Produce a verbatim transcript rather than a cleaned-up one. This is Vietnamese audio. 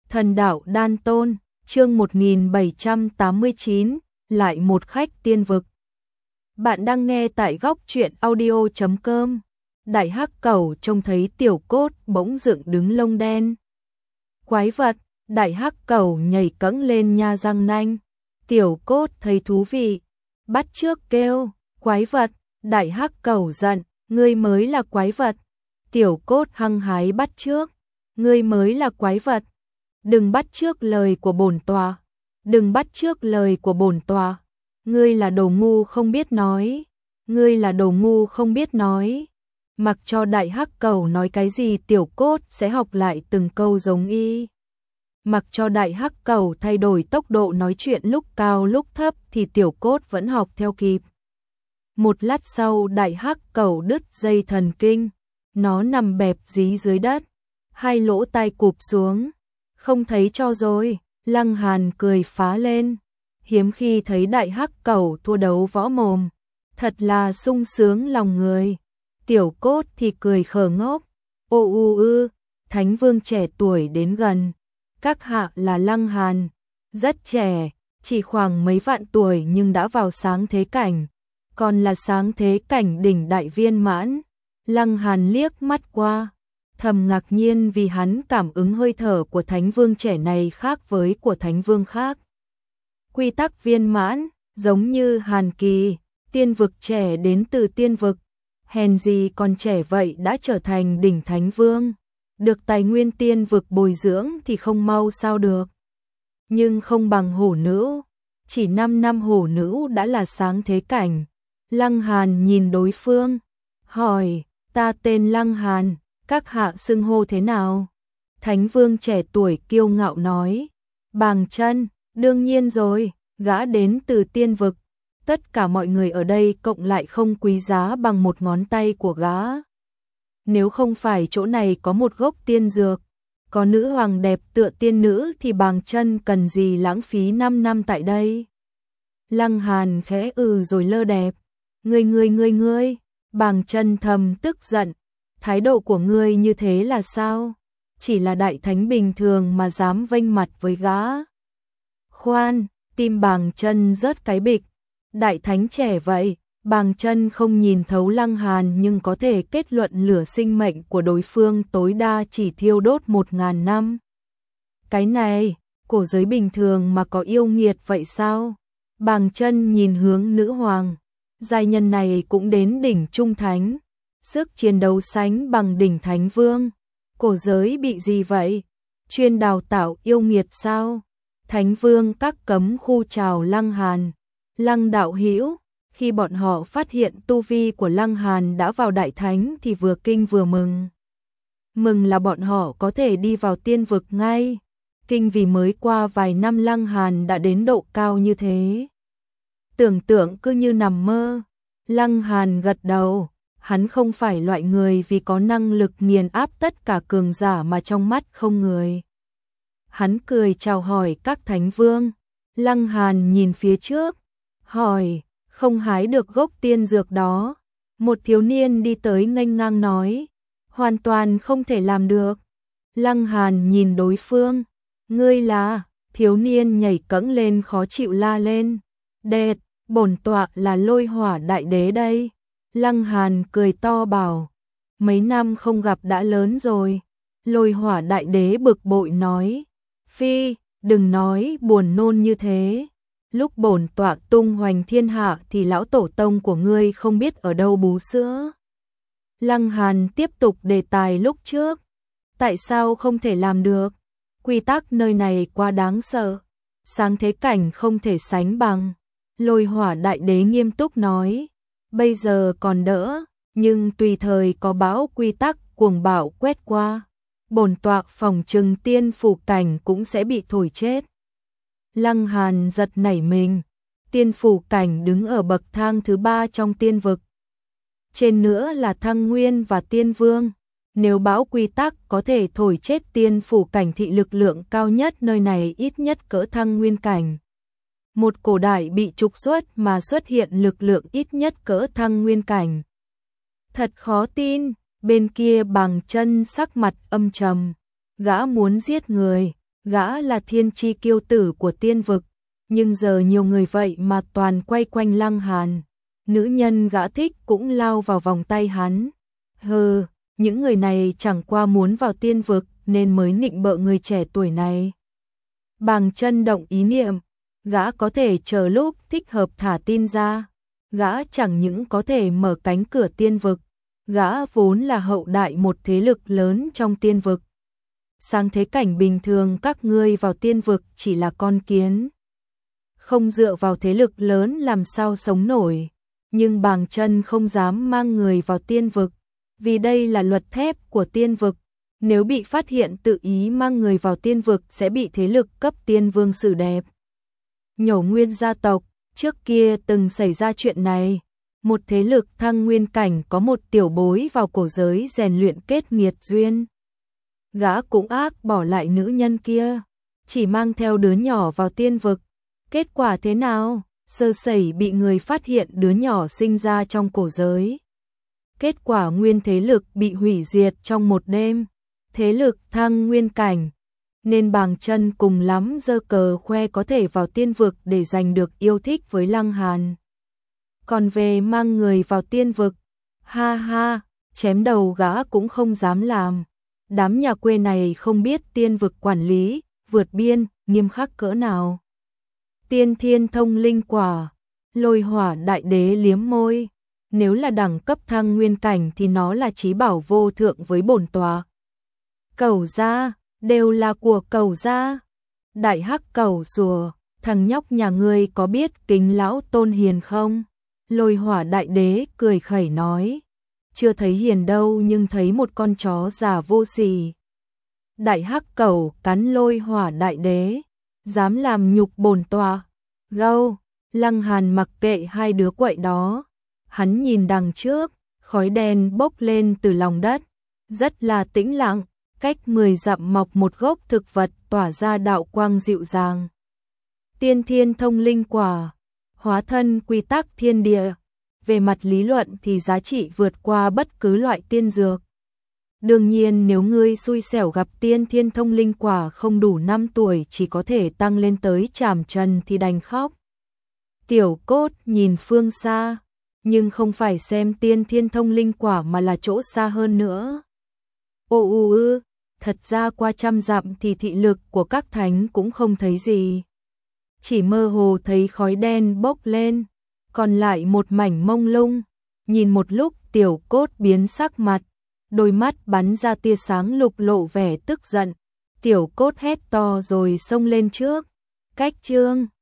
Thần đạo đan tôn, chương một nghìn bảy trăm tám mươi chín, lại một khách tiên vực. Bạn đang nghe tại góc truyện audio chấm com. Đại hắc cẩu trông thấy tiểu cốt bỗng dựng đứng lông đen. Quái vật, đại hắc cẩu nhảy cẫng lên nha răng nanh. Tiểu cốt thấy thú vị, bắt chước kêu, quái vật, đại hắc cẩu giận, ngươi mới là quái vật. Tiểu cốt hăng hái bắt chước, ngươi mới là quái vật. Đừng bắt chước lời của bổn tọa, đừng bắt chước lời của bổn tọa. Ngươi là đồ ngu không biết nói, ngươi là đồ ngu không biết nói. Mặc cho đại hắc cẩu nói cái gì tiểu cốt sẽ học lại từng câu giống y. Mặc cho đại hắc cẩu thay đổi tốc độ nói chuyện lúc cao lúc thấp thì tiểu cốt vẫn học theo kịp. Một lát sau đại hắc cẩu đứt dây thần kinh, nó nằm bẹp dí dưới đất, hai lỗ tai cụp xuống. Không thấy cho rồi, Lăng Hàn cười phá lên. Hiếm khi thấy đại hắc cẩu thua đấu võ mồm, thật là sung sướng lòng người. Tiểu cốt thì cười khờ ngốc. Ô u ư, thánh vương trẻ tuổi đến gần. Các hạ là Lăng Hàn, rất trẻ, chỉ khoảng mấy vạn tuổi nhưng đã vào sáng thế cảnh, còn là sáng thế cảnh đỉnh đại viên mãn. Lăng Hàn liếc mắt qua, thầm ngạc nhiên vì hắn cảm ứng hơi thở của thánh vương trẻ này khác với của thánh vương khác. Quy tắc viên mãn, giống như Hàn Kỳ, tiên vực trẻ đến từ tiên vực, hèn gì còn trẻ vậy đã trở thành đỉnh thánh vương, được tài nguyên tiên vực bồi dưỡng thì không mau sao được. Nhưng không bằng hổ nữ, chỉ năm năm hổ nữ đã là sáng thế cảnh. Lăng Hàn nhìn đối phương, hỏi, ta tên Lăng Hàn, các hạ xưng hô thế nào? Thánh vương trẻ tuổi kiêu ngạo nói, Bàng Chân, đương nhiên rồi, gã đến từ tiên vực, tất cả mọi người ở đây cộng lại không quý giá bằng một ngón tay của gã. Nếu không phải chỗ này có một gốc tiên dược, có nữ hoàng đẹp tựa tiên nữ thì Bàng Chân cần gì lãng phí năm năm tại đây. Lăng Hàn khẽ ừ rồi lơ đẹp, ngươi ngươi ngươi ngươi, Bàng Chân thầm tức giận. Thái độ của ngươi như thế là sao? Chỉ là đại thánh bình thường mà dám vênh mặt với gã. Khoan, tim Bàng Chân rớt cái bịch. Đại thánh trẻ vậy, Bàng Chân không nhìn thấu Lăng Hàn nhưng có thể kết luận lửa sinh mệnh của đối phương tối đa chỉ thiêu đốt một ngàn năm. Cái này, cổ giới bình thường mà có yêu nghiệt vậy sao? Bàng Chân nhìn hướng nữ hoàng. Giai nhân này cũng đến đỉnh trung thánh. Sức chiến đấu sánh bằng đỉnh thánh vương. Cổ giới bị gì vậy? Chuyên đào tạo yêu nghiệt sao? Thánh vương các cấm khu chào Lăng Hàn. Lăng đạo hữu, khi bọn họ phát hiện tu vi của Lăng Hàn đã vào đại thánh thì vừa kinh vừa mừng. Mừng là bọn họ có thể đi vào tiên vực ngay. Kinh vì mới qua vài năm Lăng Hàn đã đến độ cao như thế. Tưởng tượng cứ như nằm mơ. Lăng Hàn gật đầu. Hắn không phải loại người vì có năng lực nghiền áp tất cả cường giả mà trong mắt không người. Hắn cười chào hỏi các thánh vương. Lăng Hàn nhìn phía trước, hỏi, không hái được gốc tiên dược đó. Một thiếu niên đi tới nghênh ngang nói, hoàn toàn không thể làm được. Lăng Hàn nhìn đối phương, ngươi là, thiếu niên nhảy cẫng lên khó chịu la lên, đệt, bổn tọa là Lôi Hỏa đại đế đây. Lăng Hàn cười to bảo, mấy năm không gặp đã lớn rồi. Lôi Hỏa đại đế bực bội nói, phi, đừng nói buồn nôn như thế. Lúc bổn tọa tung hoành thiên hạ thì lão tổ tông của ngươi không biết ở đâu bú sữa. Lăng Hàn tiếp tục đề tài lúc trước, tại sao không thể làm được? Quy tắc nơi này quá đáng sợ, sáng thế cảnh không thể sánh bằng. Lôi Hỏa đại đế nghiêm túc nói, bây giờ còn đỡ, nhưng tùy thời có bão quy tắc cuồng bạo quét qua, bổn tọa phòng trừng tiên phủ cảnh cũng sẽ bị thổi chết. Lăng Hàn giật nảy mình, tiên phủ cảnh đứng ở bậc thang thứ ba trong tiên vực. Trên nữa là thăng nguyên và tiên vương, nếu bão quy tắc có thể thổi chết tiên phủ cảnh thì lực lượng cao nhất nơi này ít nhất cỡ thăng nguyên cảnh. Một cổ đại bị trục xuất mà xuất hiện lực lượng ít nhất cỡ thăng nguyên cảnh. Thật khó tin, bên kia Bàng Chân sắc mặt âm trầm, gã muốn giết người, gã là thiên chi kiêu tử của tiên vực, nhưng giờ nhiều người vậy mà toàn quay quanh Lăng Hàn. Nữ nhân gã thích cũng lao vào vòng tay hắn. Hừ, những người này chẳng qua muốn vào tiên vực nên mới nịnh bợ người trẻ tuổi này. Bàng Chân động ý niệm, gã có thể chờ lúc thích hợp thả tin ra. Gã chẳng những có thể mở cánh cửa tiên vực, gã vốn là hậu đại một thế lực lớn trong tiên vực. Sang thế cảnh bình thường các ngươi vào tiên vực chỉ là con kiến. Không dựa vào thế lực lớn làm sao sống nổi. Nhưng Bàng Chân không dám mang người vào tiên vực, vì đây là luật thép của tiên vực. Nếu bị phát hiện tự ý mang người vào tiên vực sẽ bị thế lực cấp tiên vương xử đẹp. Nhổ Nguyên gia tộc, trước kia từng xảy ra chuyện này. Một thế lực thăng nguyên cảnh có một tiểu bối vào cổ giới rèn luyện kết nghiệt duyên. Gã cũng ác bỏ lại nữ nhân kia, chỉ mang theo đứa nhỏ vào tiên vực. Kết quả thế nào? Sơ sẩy bị người phát hiện đứa nhỏ sinh ra trong cổ giới. Kết quả nguyên thế lực bị hủy diệt trong một đêm. Thế lực thăng nguyên cảnh, nên Bàng Chân cùng lắm giơ cờ khoe có thể vào tiên vực để giành được yêu thích với Lăng Hàn. Còn về mang người vào tiên vực, ha ha, chém đầu gã cũng không dám làm. Đám nhà quê này không biết tiên vực quản lý, vượt biên, nghiêm khắc cỡ nào. Tiên thiên thông linh quả, Lôi Hỏa đại đế liếm môi. Nếu là đẳng cấp thăng nguyên cảnh thì nó là chí bảo vô thượng với bổn tọa. Cẩu gia, đều là của Cẩu gia. Đại Hắc Cẩu rùa, thằng nhóc nhà ngươi có biết kính lão tôn hiền không? Lôi Hỏa đại đế cười khẩy nói. Chưa thấy hiền đâu nhưng thấy một con chó già vô sỉ. Đại Hắc Cẩu cắn Lôi Hỏa đại đế. Dám làm nhục bổn tọa. Gâu, Lăng Hàn mặc kệ hai đứa quậy đó. Hắn nhìn đằng trước, khói đen bốc lên từ lòng đất. Rất là tĩnh lặng, cách mười dặm mọc một gốc thực vật tỏa ra đạo quang dịu dàng. Tiên thiên thông linh quả, hóa thân quy tắc thiên địa. Về mặt lý luận thì giá trị vượt qua bất cứ loại tiên dược. Đương nhiên nếu ngươi xui xẻo gặp tiên thiên thông linh quả không đủ năm tuổi chỉ có thể tăng lên tới trảm trần thì đành khóc. Tiểu Cốt nhìn phương xa, nhưng không phải xem tiên thiên thông linh quả mà là chỗ xa hơn nữa. Ô u ư, thật ra qua trăm dặm thì thị lực của các thánh cũng không thấy gì. Chỉ mơ hồ thấy khói đen bốc lên, còn lại một mảnh mông lung. Nhìn một lúc Tiểu Cốt biến sắc mặt, đôi mắt bắn ra tia sáng lục lộ vẻ tức giận. Tiểu Cốt hét to rồi xông lên trước. Cách chương